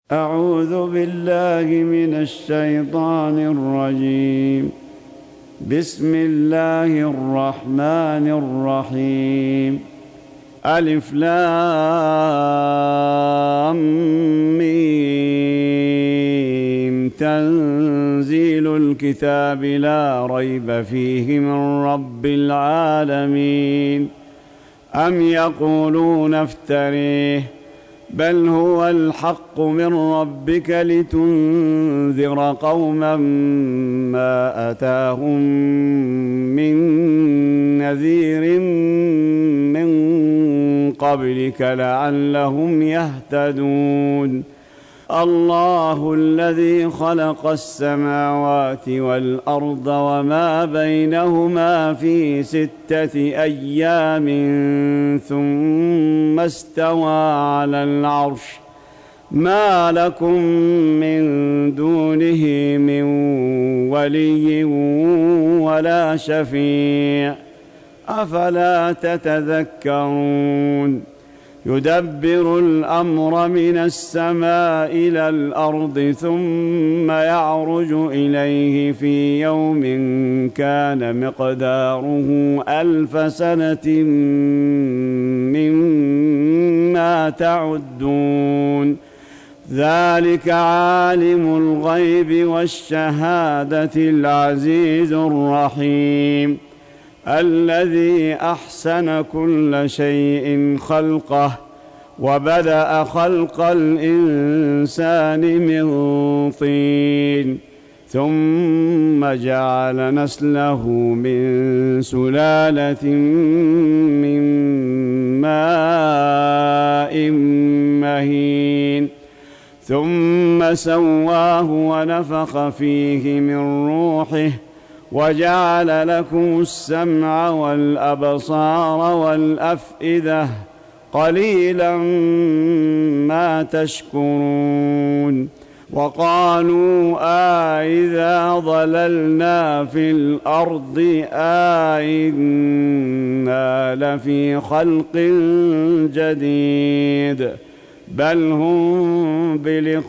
أعوذ بالله من الشيطان الرجيم. بسم الله الرحمن الرحيم. ألف لام ميم. تنزيل الكتاب لا ريب فيه من رب العالمين. أم يقولون افتريه بل هو الحق من ربك لتنذر قوما ما أتاهم من نذير من قبلك لعلهم يهتدون. الله الذي خلق السماوات والأرض وما بينهما في 6 أيام ثم استوى على العرش ما لكم من دونه من ولي ولا شفيع أفلا تتذكرون. يدبر الأمر من السماء إلى الأرض ثم يعرج إليه في يوم كان مقداره 1000 سنة مما تعدون. ذلك عالم الغيب والشهادة العزيز الرحيم الذي أحسن كل شيء خلقه وبدأ خلق الإنسان من طين ثم جعل نسله من سلالة من ماء مهين ثم سواه ونفخ فيه من روحه وجعل لكم السمع والأبصار والأفئدة قليلا ما تشكرون. وقالوا أإذا ضللنا في الأرض أإنا لفي خلق جديد بل هم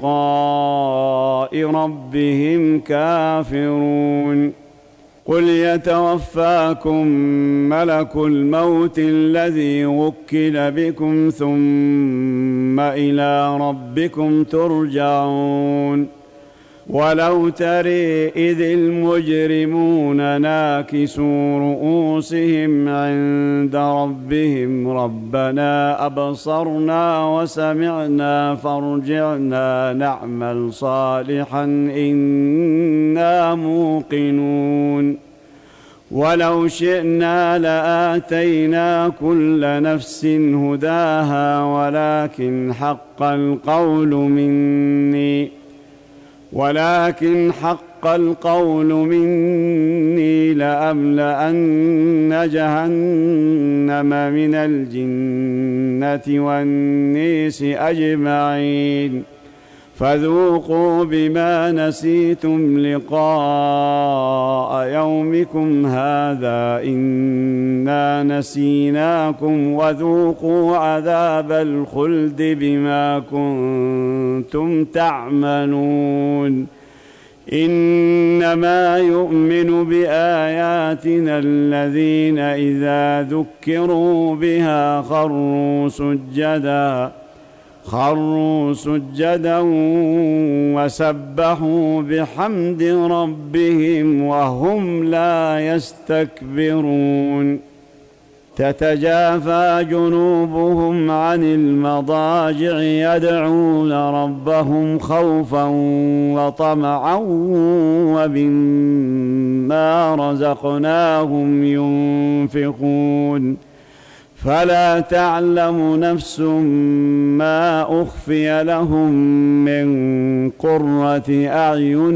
بلقاء ربهم كافرون. قل يتوفاكم ملك الموت الذي وكل بكم ثم إلى ربكم ترجعون. ولو ترى إذ المجرمون ناكسوا رؤوسهم عند ربهم ربنا أبصرنا وسمعنا فارجعنا نعمل صالحا إنا موقنون. ولو شئنا لآتينا كل نفس هداها ولكن حق القول مني لأملأن جهنم من الجنة والناس أجمعين. فذوقوا بما نسيتم لقاء يومكم هذا إنا نسيناكم وذوقوا عذاب الخلد بما كنتم تعملون. إنما يؤمن بآياتنا الذين إذا ذكروا بها خروا سجدا وسبحوا بحمد ربهم وهم لا يستكبرون. تتجافى جنوبهم عن المضاجع يدعون ربهم خوفا وطمعا ومما رزقناهم ينفقون. فلا تعلم نفس ما أخفي لهم من قرة أعين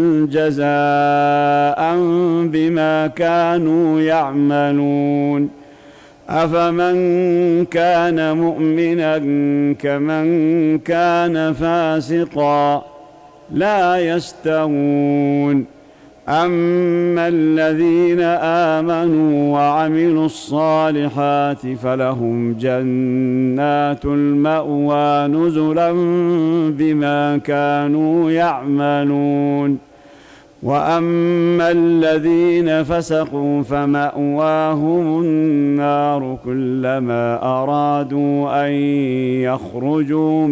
جزاء بما كانوا يعملون. أفمن كان مؤمنا كمن كان فاسقا لا يستوون. أما الذين آمنوا وعملوا الصالحات فلهم جنات المأوى نزلا بما كانوا يعملون. وأما الذين فسقوا فمأواهم النار كلما أرادوا أن يخرجوا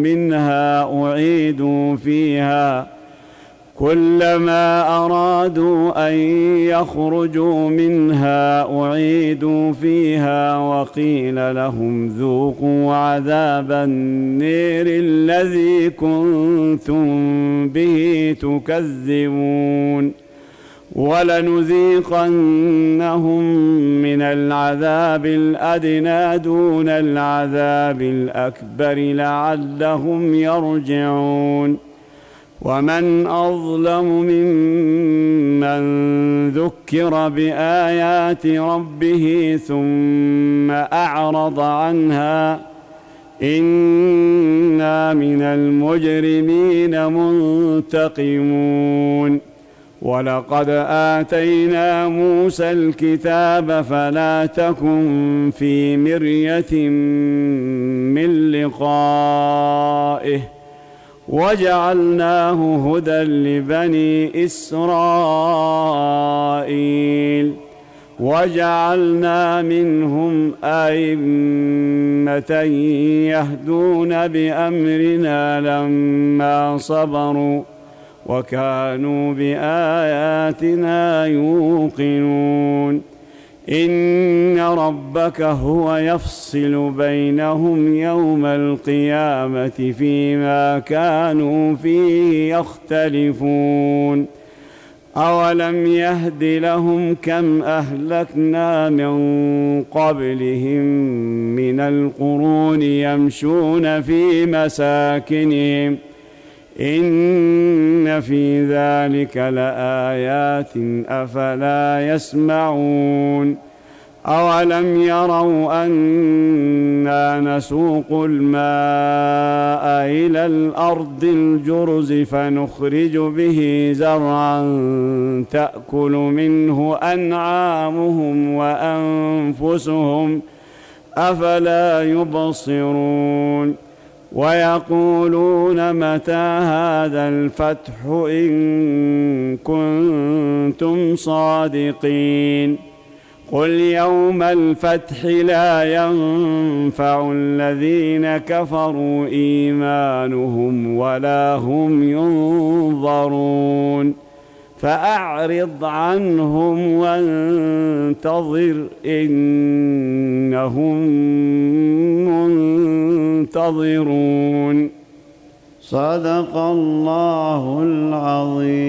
منها أعيدوا فيها وقيل لهم ذوقوا عذاب النير الذي كنتم به تكذبون. ولنذيقنهم من العذاب الأدنى دون العذاب الأكبر لعلهم يرجعون. ومن أظلم ممن ذكر بآيات ربه ثم أعرض عنها إنا من المجرمين منتقمون. ولقد آتينا موسى الكتاب فلا تكن في مرية من لقائه وجعلناه هدى لبني إسرائيل وجعلنا منهم أئمة يهدون بأمرنا لما صبروا وكانوا بآياتنا يوقنون. إن ربك هو يفصل بينهم يوم القيامة فيما كانوا فيه يختلفون. أولم يهد لهم كم أهلكنا من قبلهم من القرون يمشون في مساكنهم إن في ذلك لآيات أفلا يسمعون. أولم يروا أنا نسوق الماء إلى الأرض الجرز فنخرج به زرعا تأكل منه أنعامهم وأنفسهم أفلا يبصرون. ويقولون متى هذا الفتح إن كنتم صادقين. قل يوم الفتح لا ينفع الذين كفروا إيمانهم ولا هم ينظرون. فأعرض عنهم وانتظر إنهم منتظرون. صدق الله العظيم.